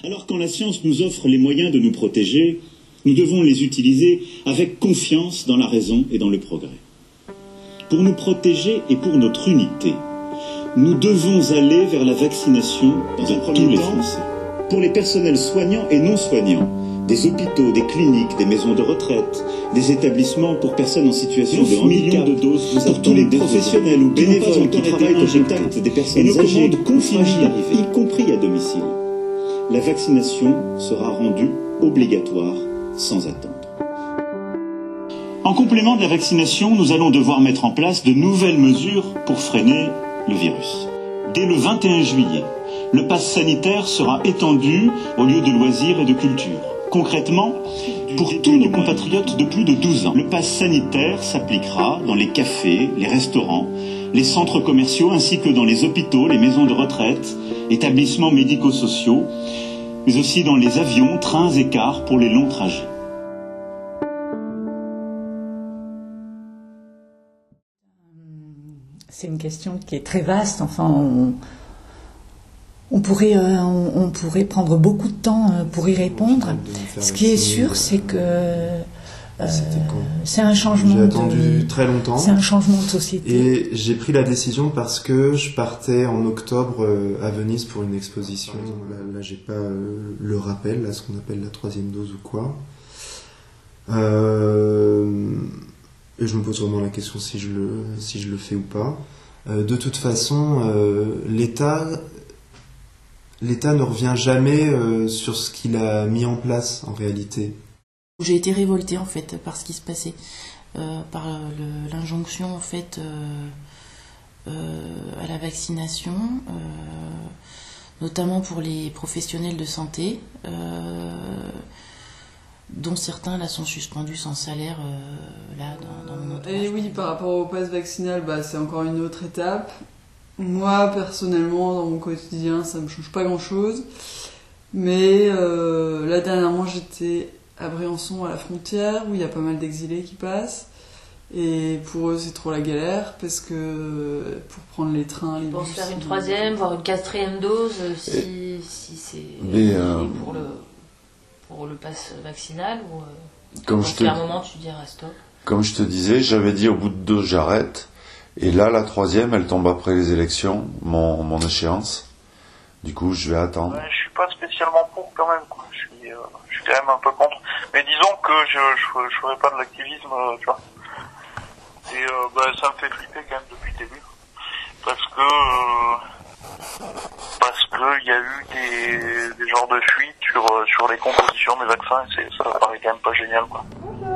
Alors quand la science nous offre les moyens de nous protéger, nous devons les utiliser avec confiance dans la raison et dans le progrès. Pour nous protéger et pour notre unité, nous devons aller vers la vaccination dans un premier temps pour les personnels soignants et non soignants, des hôpitaux, des cliniques, des maisons de retraite, des établissements pour personnes en situation de handicap, de doses pour tous les professionnels ou bénévoles qui travaillent au contact des personnes âgées, y compris à domicile. La vaccination sera rendue obligatoire sans attendre. En complément de la vaccination, nous allons devoir mettre en place de nouvelles mesures pour freiner le virus. Dès le 21 juillet, le pass sanitaire sera étendu aux lieux de loisirs et de culture. Concrètement, pour tous nos compatriotes de plus de 12 ans, le pass sanitaire s'appliquera dans les cafés, les restaurants, les centres commerciaux ainsi que dans les hôpitaux, les maisons de retraite, établissements médico-sociaux, mais aussi dans les avions, trains et cars pour les longs trajets. C'est une question qui est très vaste. Enfin, on pourrait prendre beaucoup de temps pour y répondre. Ce qui est sûr, c'est que c'est un changement. J'ai attendu très longtemps. C'est un changement de société. Et j'ai pris la décision parce que je partais en octobre à Venise pour une exposition. Là j'ai pas le rappel, là, ce qu'on appelle la 3e dose ou quoi. Et je me pose vraiment la question si je le fais ou pas. De toute façon, l'État ne revient jamais sur ce qu'il a mis en place en réalité. J'ai été révoltée en fait par ce qui se passait, par l'injonction en fait à la vaccination, notamment pour les professionnels de santé, dont certains là sont suspendus sans salaire là dans mon entourage. Et oui, par rapport au pass vaccinal, c'est encore une autre étape. Moi personnellement, dans mon quotidien, ça me change pas grand chose. Mais là dernièrement, j'étais à Briançon à la frontière où il y a pas mal d'exilés qui passent. Et pour eux, c'est trop la galère parce que pour prendre les trains, les bus. Pour se faire une 3e, voire une 4e dose, si c'est pour le pass vaccinal ou à un moment tu diras stop. Comme je te disais, j'avais dit au bout de 2 j'arrête. Et là, la 3e, elle tombe après les élections, mon échéance. Du coup, je vais attendre. Je suis pas spécialement pour quand même, quoi. Je suis quand même un peu contre. Mais disons que je ferai pas de l'activisme, tu vois. Et ça me fait flipper quand même depuis le début. Parce que il y a eu des genres de fuites sur les compositions des vaccins et ça paraît quand même pas génial, quoi.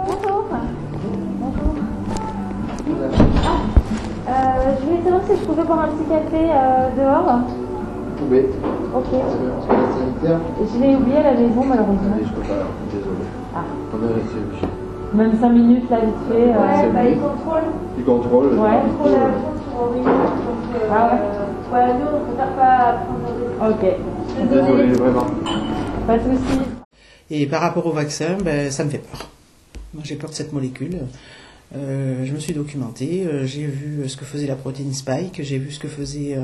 Je voulais savoir si je pouvais boire un petit café dehors. Oui. Ok. Je l'ai oublié à la maison malheureusement. Je peux pas, désolé. Ah. On est resté obligé. Même 5 minutes là vite fait. Ouais, il contrôle. Il contrôle. Ouais. Il contrôle sur Orient. Ah ouais. Nous on préfère pas prendre des... Ok. Désolé, vraiment. Pas de soucis. Et par rapport au vaccin, ça me fait peur. Moi j'ai peur de cette molécule. Je me suis documentée, j'ai vu ce que faisait la protéine Spike, j'ai vu ce que faisait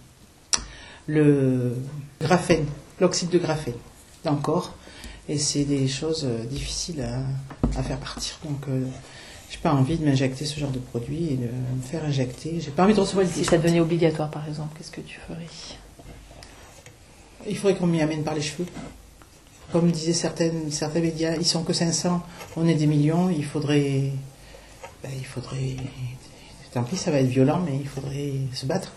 le graphène, l'oxyde de graphène dans le corps, et c'est des choses difficiles à faire partir. Donc j'ai pas envie de m'injecter ce genre de produit et de me faire injecter. J'ai pas envie de recevoir Si ça devenait obligatoire par exemple, qu'est-ce que tu ferais? Il faudrait qu'on m'y amène par les cheveux. Comme disaient certains médias, ils sont que 500, on est des millions, il faudrait... Tant pis, ça va être violent, mais il faudrait se battre.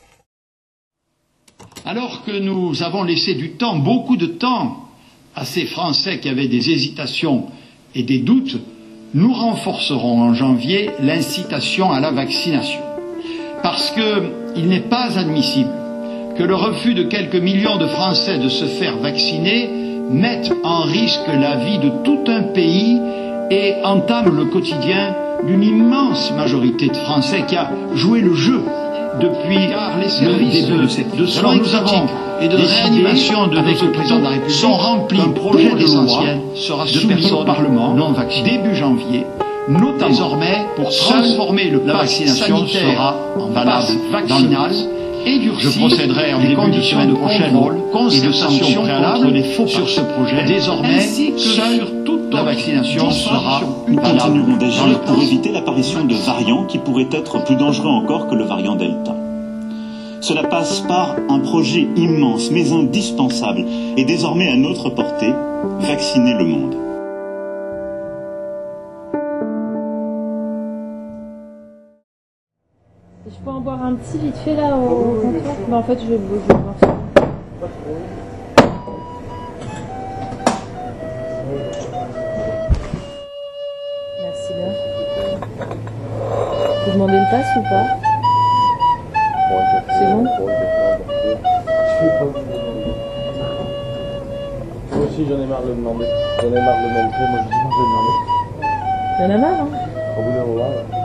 Alors que nous avons laissé du temps, beaucoup de temps, à ces Français qui avaient des hésitations et des doutes, nous renforcerons en janvier l'incitation à la vaccination. Parce qu'il n'est pas admissible que le refus de quelques millions de Français de se faire vacciner mette en risque la vie de tout un pays et entame le quotidien d'une immense majorité de Français qui a joué le jeu depuis le début de soins critiques et de réanimation de notre président de la République sont remplis. Un projet de loi sera soumis au Parlement non vacciné début janvier, notamment désormais pour transformer la vaccination sera en valable vaccinale et durcir. Je procéderai en début de semaine prochaine et de sanctions préalables sur ce projet. Désormais, seule toute la vaccination sera Nous valable continuerons dans le d'agir temps. pour éviter l'apparition de variants qui pourraient être plus dangereux encore que le variant Delta. Cela passe par un projet immense mais indispensable et désormais à notre portée, vacciner le monde. Je peux en boire un petit vite fait là au comptoir? Bah en fait je vais boire ça. Merci bien. Vous demandez le pass ou pas? C'est bon? Moi aussi j'en ai marre de le demander. J'en ai marre de le montrer, moi je dis non, je vais le demander. Il y en a marre hein? Au bout d'un moment,